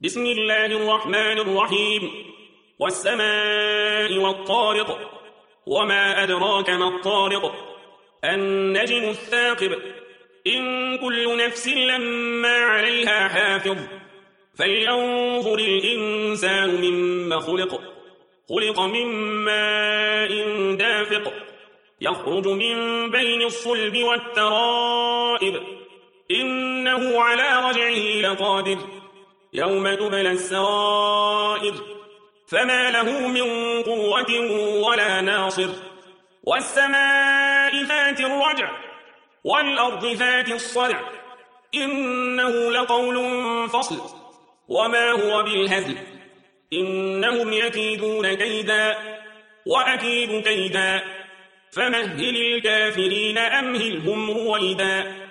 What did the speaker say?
بسم الله الرحمن الرحيم والسماء والطارق وما أدراك ما الطارق النجم الثاقب إن كل نفس لما عليها حافظ فلينظر الإنسان مما خلق من ماء دافق يخرج من بين الصلب والترائب إنه على رجعه لقادر يوم تبلى السرائر فما له من قوة ولا ناصر والسماء ذات الرجع والأرض ذات الصدع إنه لقول فصل وما هو بالهزل إنهم يكيدون كيدا وأكيد كيدا فمهل الكافرين أمهلهم رويدا